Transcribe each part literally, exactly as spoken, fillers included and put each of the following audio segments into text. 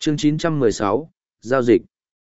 Chương chín trăm mười sáu, Giao dịch.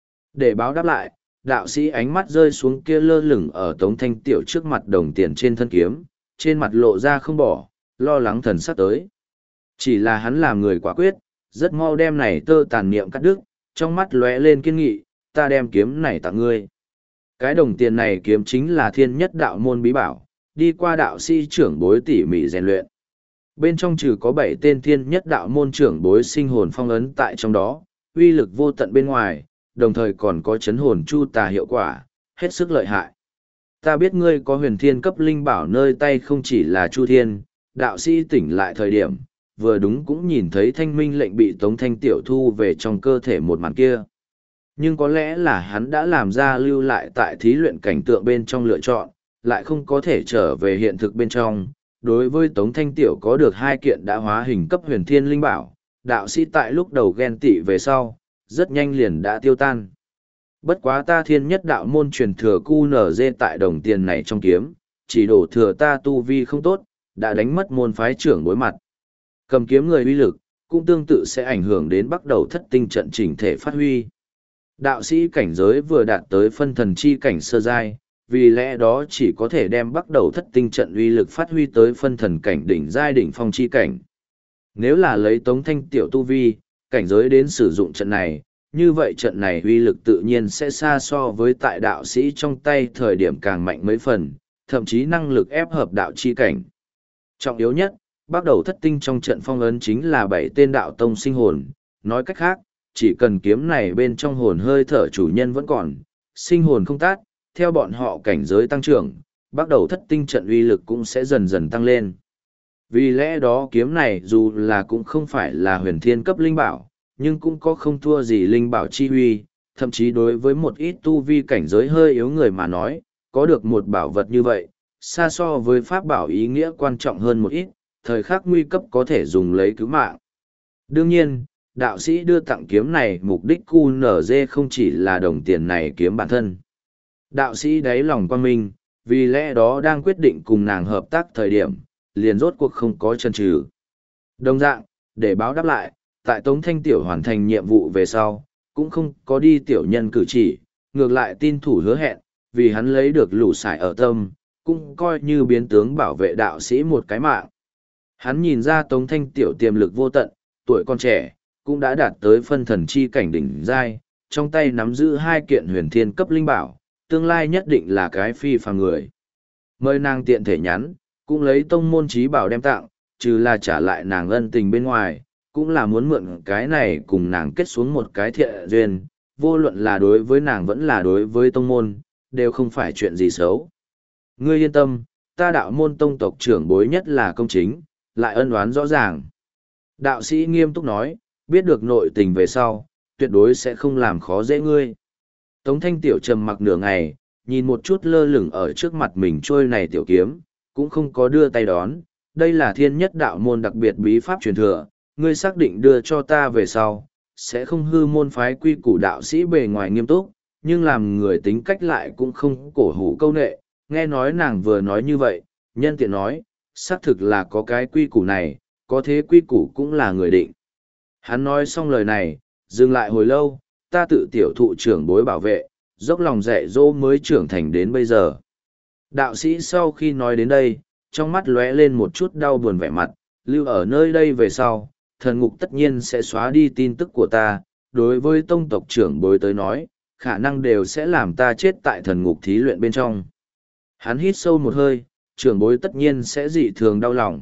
Để báo đáp lại, đạo sĩ ánh mắt rơi xuống kia lơ lửng ở Tống Thanh Tiểu trước mặt đồng tiền trên thân kiếm, trên mặt lộ ra không bỏ, lo lắng thần sắc tới. Chỉ là hắn làm người quả quyết, rất mau đem này tơ tàn niệm cắt đứt, trong mắt lóe lên kiên nghị, ta đem kiếm này tặng ngươi. Cái đồng tiền này kiếm chính là thiên nhất đạo môn bí bảo, đi qua đạo sĩ trưởng bối tỉ mỉ rèn luyện. Bên trong trừ có bảy tên thiên nhất đạo môn trưởng bối sinh hồn phong ấn tại trong đó, uy lực vô tận bên ngoài, đồng thời còn có chấn hồn chu tà hiệu quả, hết sức lợi hại. Ta biết ngươi có huyền thiên cấp linh bảo nơi tay không chỉ là Chu Thiên, đạo sĩ tỉnh lại thời điểm, vừa đúng cũng nhìn thấy thanh minh lệnh bị Tống Thanh Tiểu thu về trong cơ thể một màn kia. Nhưng có lẽ là hắn đã làm ra lưu lại tại thí luyện cảnh tượng bên trong lựa chọn, lại không có thể trở về hiện thực bên trong. Đối với Tống Thanh Tiểu có được hai kiện đã hóa hình cấp huyền thiên linh bảo, đạo sĩ tại lúc đầu ghen tị về sau, rất nhanh liền đã tiêu tan. Bất quá ta thiên nhất đạo môn truyền thừa cu nở dê tại đồng tiền này trong kiếm, chỉ đổ thừa ta tu vi không tốt, đã đánh mất môn phái trưởng đối mặt. Cầm kiếm người uy lực, cũng tương tự sẽ ảnh hưởng đến bắt đầu thất tinh trận chỉnh thể phát huy. Đạo sĩ cảnh giới vừa đạt tới phân thần chi cảnh sơ giai, vì lẽ đó chỉ có thể đem bắt đầu thất tinh trận uy lực phát huy tới phân thần cảnh đỉnh giai đỉnh phong chi cảnh. Nếu là lấy Tống Thanh Tiểu tu vi, cảnh giới đến sử dụng trận này, như vậy trận này uy lực tự nhiên sẽ xa so với tại đạo sĩ trong tay thời điểm càng mạnh mấy phần, thậm chí năng lực ép hợp đạo chi cảnh. Trọng yếu nhất, bắt đầu thất tinh trong trận phong ấn chính là bảy tên đạo tông sinh hồn, nói cách khác, chỉ cần kiếm này bên trong hồn hơi thở chủ nhân vẫn còn, sinh hồn không tát, theo bọn họ cảnh giới tăng trưởng, bắt đầu thất tinh trận uy lực cũng sẽ dần dần tăng lên. Vì lẽ đó kiếm này dù là cũng không phải là huyền thiên cấp linh bảo, nhưng cũng có không thua gì linh bảo chi huy, thậm chí đối với một ít tu vi cảnh giới hơi yếu người mà nói, có được một bảo vật như vậy, xa so với pháp bảo ý nghĩa quan trọng hơn một ít, thời khắc nguy cấp có thể dùng lấy cứu mạng. Đương nhiên, đạo sĩ đưa tặng kiếm này mục đích cu nở dê không chỉ là đồng tiền này kiếm bản thân. Đạo sĩ đáy lòng quan minh, vì lẽ đó đang quyết định cùng nàng hợp tác thời điểm, liền rốt cuộc không có chân trừ. Đồng dạng, để báo đáp lại, tại Tống Thanh Tiểu hoàn thành nhiệm vụ về sau, cũng không có đi tiểu nhân cử chỉ, ngược lại tin thủ hứa hẹn, vì hắn lấy được lũ sải ở tâm, cũng coi như biến tướng bảo vệ đạo sĩ một cái mạng. Hắn nhìn ra Tống Thanh Tiểu tiềm lực vô tận, tuổi còn trẻ, cũng đã đạt tới phân thần chi cảnh đỉnh giai, trong tay nắm giữ hai kiện huyền thiên cấp linh bảo, tương lai nhất định là cái phi phàm người. Mời nàng tiện thể nhắn, cũng lấy tông môn trí bảo đem tặng, trừ là trả lại nàng ân tình bên ngoài, cũng là muốn mượn cái này cùng nàng kết xuống một cái thiện duyên, vô luận là đối với nàng vẫn là đối với tông môn, đều không phải chuyện gì xấu. Ngươi yên tâm, ta đạo môn tông tộc trưởng bối nhất là công chính, lại ân oán rõ ràng. Đạo sĩ nghiêm túc nói, biết được nội tình về sau, tuyệt đối sẽ không làm khó dễ ngươi. Tống Thanh Tiểu trầm mặc nửa ngày, nhìn một chút lơ lửng ở trước mặt mình trôi này tiểu kiếm, cũng không có đưa tay đón. Đây là thiên nhất đạo môn đặc biệt bí pháp truyền thừa, ngươi xác định đưa cho ta về sau, sẽ không hư môn phái quy củ đạo sĩ bề ngoài nghiêm túc, nhưng làm người tính cách lại cũng không cổ hủ câu nệ. Nghe nói nàng vừa nói như vậy, nhân tiện nói, xác thực là có cái quy củ này, có thế quy củ cũng là người định. Hắn nói xong lời này, dừng lại hồi lâu, ta tự tiểu thụ trưởng bối bảo vệ, dốc lòng dạy dỗ mới trưởng thành đến bây giờ. Đạo sĩ sau khi nói đến đây, trong mắt lóe lên một chút đau buồn vẻ mặt, lưu ở nơi đây về sau, thần ngục tất nhiên sẽ xóa đi tin tức của ta, đối với tông tộc trưởng bối tới nói, khả năng đều sẽ làm ta chết tại thần ngục thí luyện bên trong. Hắn hít sâu một hơi, trưởng bối tất nhiên sẽ dị thường đau lòng.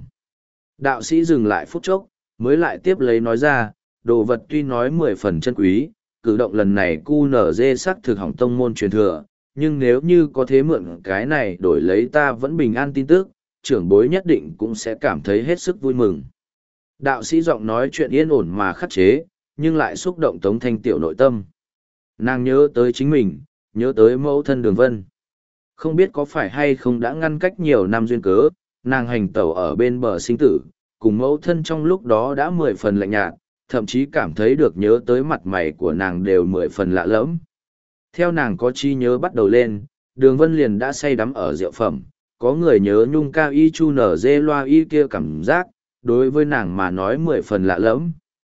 Đạo sĩ dừng lại phút chốc, mới lại tiếp lấy nói ra, đồ vật tuy nói mười phần chân quý, cử động lần này cu nở dê sắc thực hỏng tông môn truyền thừa, nhưng nếu như có thế mượn cái này đổi lấy ta vẫn bình an tin tức, trưởng bối nhất định cũng sẽ cảm thấy hết sức vui mừng. Đạo sĩ giọng nói chuyện yên ổn mà khắc chế, nhưng lại xúc động Tống Thanh Tiểu nội tâm. Nàng nhớ tới chính mình, nhớ tới mẫu thân Đường Vân. Không biết có phải hay không đã ngăn cách nhiều năm duyên cớ, nàng hành tẩu ở bên bờ sinh tử, cùng mẫu thân trong lúc đó đã mười phần lạnh nhạt, thậm chí cảm thấy được nhớ tới mặt mày của nàng đều mười phần lạ lẫm. Theo nàng có chi nhớ bắt đầu lên, Đường Vân liền đã say đắm ở rượu phẩm, có người nhớ nhung cao y chu nở dê loa y kia cảm giác, đối với nàng mà nói mười phần lạ lẫm.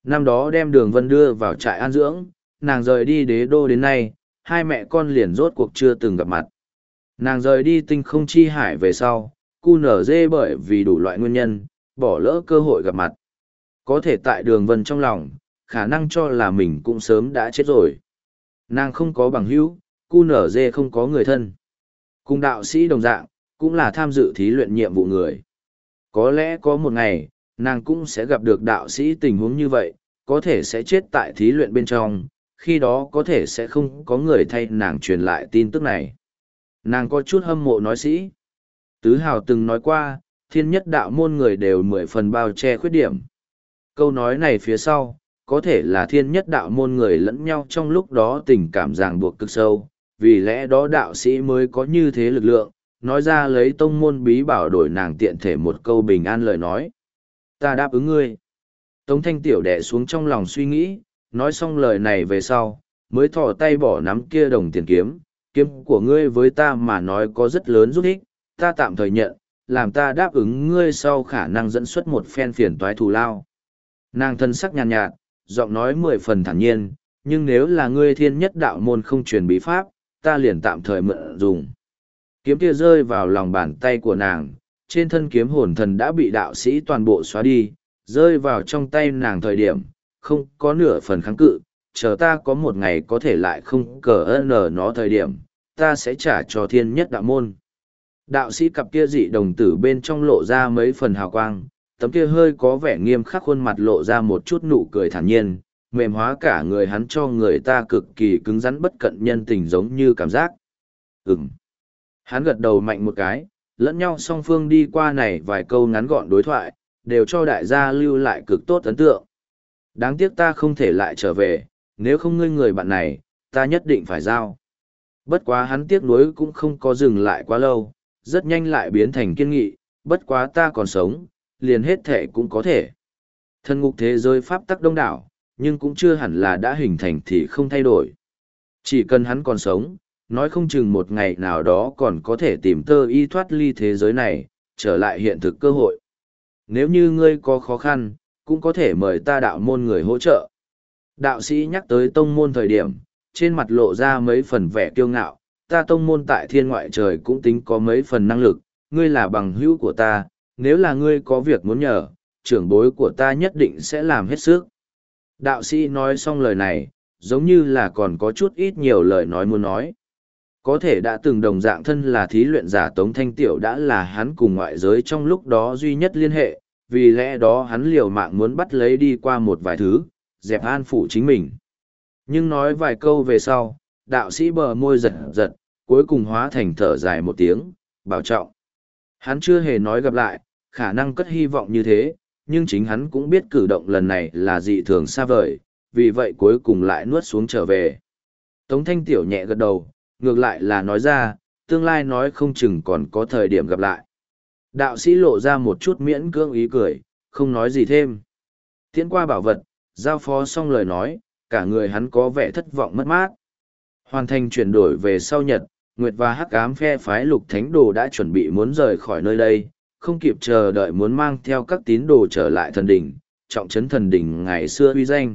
Năm đó đem Đường Vân đưa vào trại an dưỡng, nàng rời đi đế đô đến nay, hai mẹ con liền rốt cuộc chưa từng gặp mặt. Nàng rời đi tinh không chi hải về sau, cu nở dê bởi vì đủ loại nguyên nhân, bỏ lỡ cơ hội gặp mặt. Có thể tại Đường Vân trong lòng, khả năng cho là mình cũng sớm đã chết rồi. Nàng không có bằng hữu, cu nở dê không có người thân. Cùng đạo sĩ đồng dạng, cũng là tham dự thí luyện nhiệm vụ người. Có lẽ có một ngày, nàng cũng sẽ gặp được đạo sĩ tình huống như vậy, có thể sẽ chết tại thí luyện bên trong, khi đó có thể sẽ không có người thay nàng truyền lại tin tức này. Nàng có chút hâm mộ nói sĩ. Tứ Hào từng nói qua, thiên nhất đạo môn người đều mười phần bao che khuyết điểm. Câu nói này phía sau, có thể là thiên nhất đạo môn người lẫn nhau trong lúc đó tình cảm ràng buộc cực sâu, vì lẽ đó đạo sĩ mới có như thế lực lượng, nói ra lấy tông môn bí bảo đổi nàng tiện thể một câu bình an lời nói. Ta đáp ứng ngươi. Tống Thanh Tiểu đẻ xuống trong lòng suy nghĩ, nói xong lời này về sau, mới thò tay bỏ nắm kia đồng tiền kiếm, kiếm của ngươi với ta mà nói có rất lớn giúp ích, ta tạm thời nhận, làm ta đáp ứng ngươi sau khả năng dẫn xuất một phen phiền toái thù lao. Nàng thân sắc nhàn nhạt, nhạt, giọng nói mười phần thản nhiên, nhưng nếu là ngươi thiên nhất đạo môn không truyền bí pháp, ta liền tạm thời mượn dùng. Kiếm kia rơi vào lòng bàn tay của nàng, trên thân kiếm hồn thần đã bị đạo sĩ toàn bộ xóa đi, rơi vào trong tay nàng thời điểm, không có nửa phần kháng cự, chờ ta có một ngày có thể lại không cờ ơn ở nó thời điểm, ta sẽ trả cho thiên nhất đạo môn. Đạo sĩ cặp kia dị đồng tử bên trong lộ ra mấy phần hào quang, tấm kia hơi có vẻ nghiêm khắc khuôn mặt lộ ra một chút nụ cười thản nhiên, mềm hóa cả người hắn cho người ta cực kỳ cứng rắn bất cận nhân tình giống như cảm giác. Ừm. Hắn gật đầu mạnh một cái, lẫn nhau song phương đi qua này vài câu ngắn gọn đối thoại, đều cho đại gia lưu lại cực tốt ấn tượng. Đáng tiếc ta không thể lại trở về, nếu không ngươi người bạn này, ta nhất định phải giao. Bất quá hắn tiếc nuối cũng không có dừng lại quá lâu, rất nhanh lại biến thành kiên nghị, bất quá ta còn sống, liền hết thể cũng có thể. Thần ngục thế giới pháp tắc đông đảo, nhưng cũng chưa hẳn là đã hình thành thì không thay đổi. Chỉ cần hắn còn sống, nói không chừng một ngày nào đó còn có thể tìm tơ y thoát ly thế giới này, trở lại hiện thực cơ hội. Nếu như ngươi có khó khăn, cũng có thể mời ta đạo môn người hỗ trợ. Đạo sĩ nhắc tới tông môn thời điểm, trên mặt lộ ra mấy phần vẻ kiêu ngạo, ta tông môn tại thiên ngoại trời cũng tính có mấy phần năng lực, ngươi là bằng hữu của ta, nếu là ngươi có việc muốn nhờ, trưởng bối của ta nhất định sẽ làm hết sức. Đạo sĩ nói xong lời này, giống như là còn có chút ít nhiều lời nói muốn nói. Có thể đã từng đồng dạng thân là thí luyện giả Tống Thanh Tiểu đã là hắn cùng ngoại giới trong lúc đó duy nhất liên hệ, vì lẽ đó hắn liều mạng muốn bắt lấy đi qua một vài thứ, dẹp an phủ chính mình. Nhưng nói vài câu về sau, đạo sĩ bờ môi giật giật, cuối cùng hóa thành thở dài một tiếng, bảo trọng. Hắn chưa hề nói gặp lại, khả năng cất hy vọng như thế, nhưng chính hắn cũng biết cử động lần này là dị thường xa vời, vì vậy cuối cùng lại nuốt xuống trở về. Tống Thanh Tiểu nhẹ gật đầu, ngược lại là nói ra, tương lai nói không chừng còn có thời điểm gặp lại. Đạo sĩ lộ ra một chút miễn cưỡng ý cười, không nói gì thêm. Tiễn qua bảo vật, giao phó xong lời nói, cả người hắn có vẻ thất vọng mất mát. Hoàn thành chuyển đổi về sau nhật, Nguyệt và Hắc Ám phe phái Lục Thánh Đồ đã chuẩn bị muốn rời khỏi nơi đây, không kịp chờ đợi muốn mang theo các tín đồ trở lại thần đỉnh, trọng trấn thần đỉnh ngày xưa uy danh.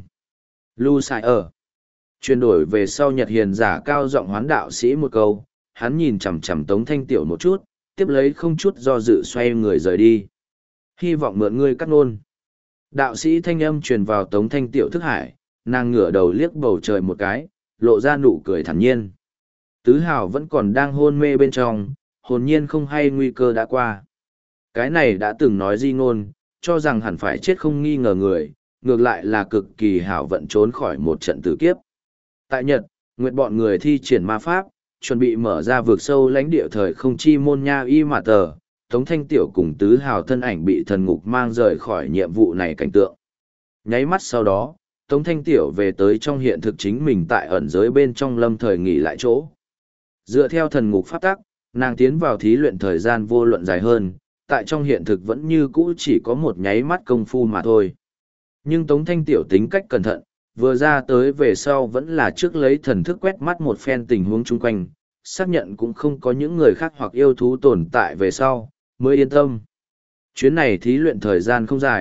Lu Sai ở. Chuyển đổi về sau Nhật hiền giả cao giọng hoán đạo sĩ một câu, hắn nhìn chằm chằm Tống Thanh Tiểu một chút, tiếp lấy không chút do dự xoay người rời đi. Hy vọng mượn ngươi cắt nôn. Đạo sĩ thanh âm truyền vào Tống Thanh Tiểu thức hải, nàng ngửa đầu liếc bầu trời một cái, lộ ra nụ cười thản nhiên. Tứ Hào vẫn còn đang hôn mê bên trong, hồn nhiên không hay nguy cơ đã qua. Cái này đã từng nói di ngôn, cho rằng hẳn phải chết không nghi ngờ người, ngược lại là cực kỳ hảo vận trốn khỏi một trận tử kiếp. Tại Nhật, Nguyệt bọn người thi triển ma pháp, chuẩn bị mở ra vượt sâu lãnh địa thời không chi môn nha y mà tờ, Tống Thanh Tiểu cùng Tứ Hào thân ảnh bị thần ngục mang rời khỏi nhiệm vụ này cảnh tượng. Nháy mắt sau đó, Tống Thanh Tiểu về tới trong hiện thực chính mình tại ẩn giới bên trong lâm thời nghỉ lại chỗ. Dựa theo thần ngục pháp tắc, nàng tiến vào thí luyện thời gian vô luận dài hơn, tại trong hiện thực vẫn như cũ chỉ có một nháy mắt công phu mà thôi. Nhưng Tống Thanh Tiểu tính cách cẩn thận, vừa ra tới về sau vẫn là trước lấy thần thức quét mắt một phen tình huống chung quanh, xác nhận cũng không có những người khác hoặc yêu thú tồn tại về sau, mới yên tâm. Chuyến này thí luyện thời gian không dài,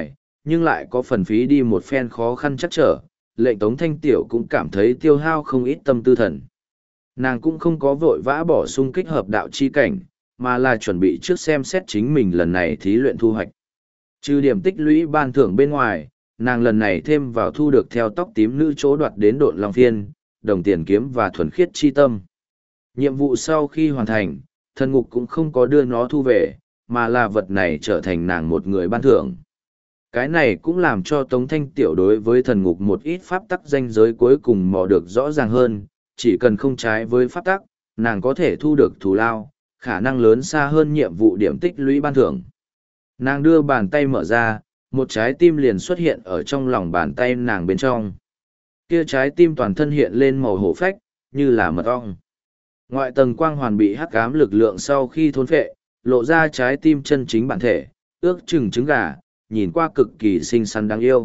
nhưng lại có phần phí đi một phen khó khăn chắc trở, lệnh Tống Thanh Tiểu cũng cảm thấy tiêu hao không ít tâm tư thần. Nàng cũng không có vội vã bỏ sung kích hợp đạo chi cảnh, mà là chuẩn bị trước xem xét chính mình lần này thí luyện thu hoạch. Trừ điểm tích lũy ban thưởng bên ngoài, nàng lần này thêm vào thu được theo tóc tím nữ chỗ đoạt đến độn long phiên, đồng tiền kiếm và thuần khiết chi tâm. Nhiệm vụ sau khi hoàn thành, thần ngục cũng không có đưa nó thu về, mà là vật này trở thành nàng một người ban thưởng. Cái này cũng làm cho Tống Thanh Tiểu đối với thần ngục một ít pháp tắc danh giới cuối cùng mò được rõ ràng hơn, chỉ cần không trái với pháp tắc, nàng có thể thu được thù lao, khả năng lớn xa hơn nhiệm vụ điểm tích lũy ban thưởng. Nàng đưa bàn tay mở ra, một trái tim liền xuất hiện ở trong lòng bàn tay nàng bên trong. Kia trái tim toàn thân hiện lên màu hổ phách, như là mật ong. Ngoại tầng quang hoàn bị hắc ám lực lượng sau khi thôn phệ, lộ ra trái tim chân chính bản thể, ước chừng trứng gà, nhìn qua cực kỳ xinh xắn đáng yêu.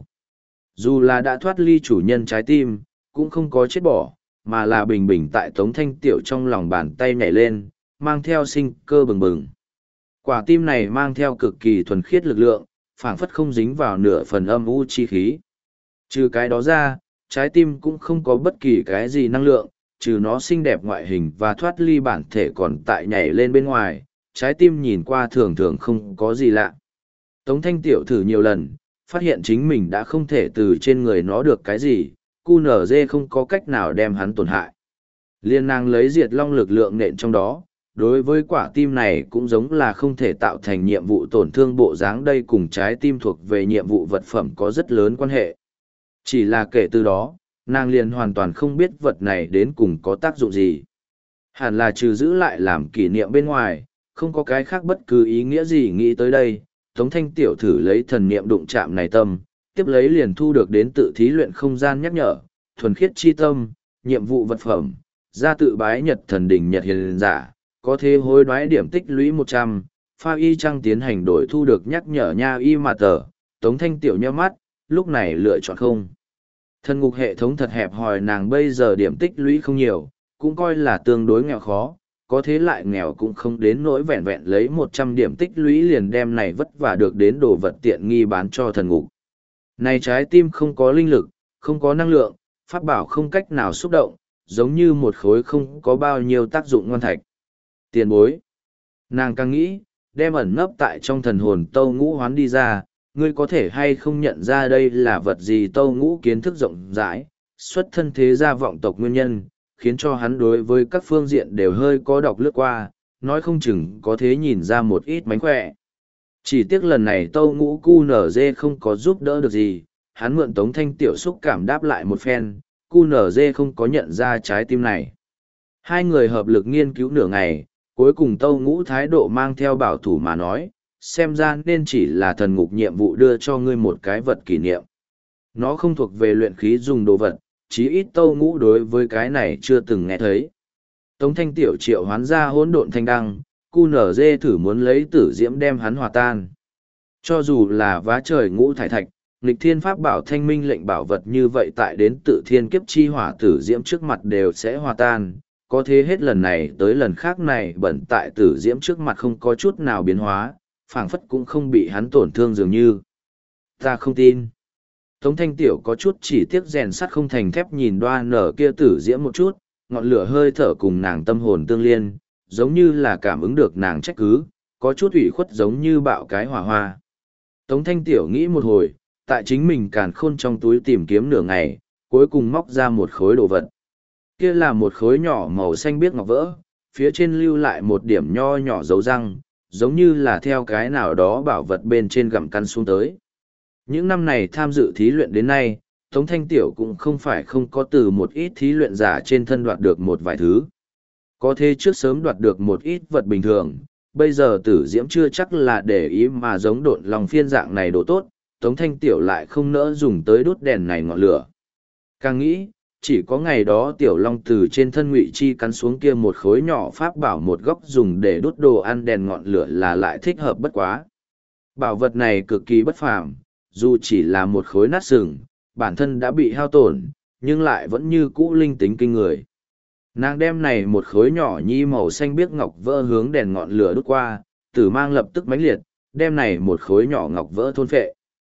Dù là đã thoát ly chủ nhân trái tim, cũng không có chết bỏ, mà là bình bình tại Tống Thanh Tiểu trong lòng bàn tay nhảy lên, mang theo sinh cơ bừng bừng. Quả tim này mang theo cực kỳ thuần khiết lực lượng, phảng phất không dính vào nửa phần âm u chi khí. Trừ cái đó ra, trái tim cũng không có bất kỳ cái gì năng lượng, trừ nó xinh đẹp ngoại hình và thoát ly bản thể còn tại nhảy lên bên ngoài, trái tim nhìn qua thường thường không có gì lạ. Tống Thanh Tiểu thử nhiều lần, phát hiện chính mình đã không thể từ trên người nó được cái gì, cu nở dê không có cách nào đem hắn tổn hại. Liên nàng lấy diệt long lực lượng nện trong đó, đối với quả tim này cũng giống là không thể tạo thành nhiệm vụ tổn thương bộ dáng, đây cùng trái tim thuộc về nhiệm vụ vật phẩm có rất lớn quan hệ. Chỉ là kể từ đó, nàng liền hoàn toàn không biết vật này đến cùng có tác dụng gì. Hẳn là trừ giữ lại làm kỷ niệm bên ngoài, không có cái khác bất cứ ý nghĩa gì nghĩ tới đây. Tống Thanh Tiểu thử lấy thần niệm đụng chạm này tâm, tiếp lấy liền thu được đến tự thí luyện không gian nhắc nhở, thuần khiết chi tâm, nhiệm vụ vật phẩm, ra tự bái nhật thần đỉnh nhật hiền giả, có thể hối đoái điểm tích lũy một trăm, pha y trăng tiến hành đổi thu được nhắc nhở nha y mà tờ. Tống Thanh Tiểu nheo mắt, lúc này lựa chọn không. Thần ngục hệ thống thật hẹp hòi, nàng bây giờ điểm tích lũy không nhiều, cũng coi là tương đối nghèo khó, có thế lại nghèo cũng không đến nỗi vẹn vẹn lấy một trăm điểm tích lũy liền đem này vất vả được đến đồ vật tiện nghi bán cho thần ngục. Này trái tim không có linh lực, không có năng lượng, pháp bảo không cách nào xúc động, giống như một khối không có bao nhiêu tác dụng ngoan thạch. Tiền bối. Nàng càng nghĩ, đem ẩn nấp tại trong thần hồn tâu ngũ hoán đi ra, ngươi có thể hay không nhận ra đây là vật gì? Tâu ngũ kiến thức rộng rãi, xuất thân thế gia vọng tộc nguyên nhân, khiến cho hắn đối với các phương diện đều hơi có đọc lướt qua, nói không chừng có thế nhìn ra một ít mánh khỏe. Chỉ tiếc lần này tâu ngũ cu nở dê không có giúp đỡ được gì, hắn mượn Tống Thanh Tiểu xúc cảm đáp lại một phen, cu nở dê không có nhận ra trái tim này. Hai người hợp lực nghiên cứu nửa ngày, cuối cùng tâu ngũ thái độ mang theo bảo thủ mà nói, xem ra nên chỉ là thần ngục nhiệm vụ đưa cho ngươi một cái vật kỷ niệm. Nó không thuộc về luyện khí dùng đồ vật, chí ít tâu ngũ đối với cái này chưa từng nghe thấy. Tống Thanh Tiểu triệu hoán ra hỗn độn thanh đăng, cu nở dê thử muốn lấy tử diễm đem hắn hòa tan. Cho dù là vá trời ngũ thải thạch, nghịch thiên pháp bảo thanh minh lệnh bảo vật như vậy tại đến tự thiên kiếp chi hỏa tử diễm trước mặt đều sẽ hòa tan, có thế hết lần này tới lần khác này bẩn tại tử diễm trước mặt không có chút nào biến hóa, phảng phất cũng không bị hắn tổn thương dường như. Ta không tin. Tống Thanh Tiểu có chút chỉ tiếc rèn sắt không thành thép nhìn đoa nở kia tử diễm một chút, ngọn lửa hơi thở cùng nàng tâm hồn tương liên, giống như là cảm ứng được nàng trách cứ, có chút ủy khuất giống như bạo cái hỏa hoa. Tống Thanh Tiểu nghĩ một hồi, tại chính mình càn khôn trong túi tìm kiếm nửa ngày, cuối cùng móc ra một khối đồ vật. Kia là một khối nhỏ màu xanh biếc ngọc vỡ, phía trên lưu lại một điểm nho nhỏ dấu răng, giống như là theo cái nào đó bảo vật bên trên gặm căn xuống tới. Những năm này tham dự thí luyện đến nay, Tống Thanh Tiểu cũng không phải không có từ một ít thí luyện giả trên thân đoạt được một vài thứ. Có thế trước sớm đoạt được một ít vật bình thường, bây giờ tử diễm chưa chắc là để ý mà giống độn lòng phiên dạng này đồ tốt, Tống Thanh Tiểu lại không nỡ dùng tới đốt đèn này ngọn lửa. Càng nghĩ, chỉ có ngày đó Tiểu Long từ trên thân Ngụy Chi cắn xuống kia một khối nhỏ pháp bảo một góc dùng để đốt đồ ăn đèn ngọn lửa là lại thích hợp bất quá. Bảo vật này cực kỳ bất phàm, dù chỉ là một khối nát sừng, bản thân đã bị hao tổn, nhưng lại vẫn như cũ linh tính kinh người. Nàng đem này một khối nhỏ nhi màu xanh biếc ngọc vỡ hướng đèn ngọn lửa đốt qua, tử mang lập tức mãnh liệt, đem này một khối nhỏ ngọc vỡ thôn phệ.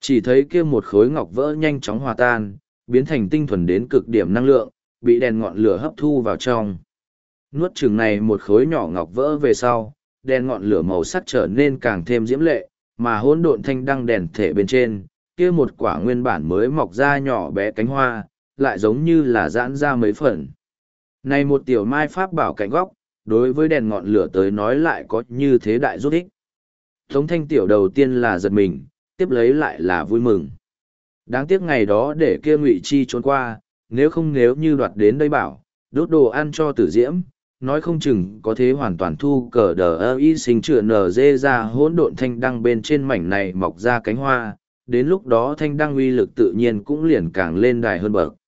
Chỉ thấy kia một khối ngọc vỡ nhanh chóng hòa tan, biến thành tinh thuần đến cực điểm năng lượng, bị đèn ngọn lửa hấp thu vào trong. Nuốt chừng này một khối nhỏ ngọc vỡ về sau, đèn ngọn lửa màu sắc trở nên càng thêm diễm lệ, mà hỗn độn thanh đăng đèn thể bên trên, kia một quả nguyên bản mới mọc ra nhỏ bé cánh hoa, lại giống như là giãn ra mấy phần. Này một tiểu mai pháp bảo cạnh góc, đối với đèn ngọn lửa tới nói lại có như thế đại giúp ích. Tống thanh tiểu đầu tiên là giật mình, tiếp lấy lại là vui mừng. Đáng tiếc ngày đó để kia Ngụy Chi trốn qua, nếu không nếu như đoạt đến đây bảo, đốt đồ ăn cho tử diễm, nói không chừng có thế hoàn toàn thu cờ đờ ơ y sinh chữa nở dê ra hỗn độn thanh đăng bên trên mảnh này mọc ra cánh hoa, đến lúc đó thanh đăng uy lực tự nhiên cũng liền càng lên đài hơn bậc.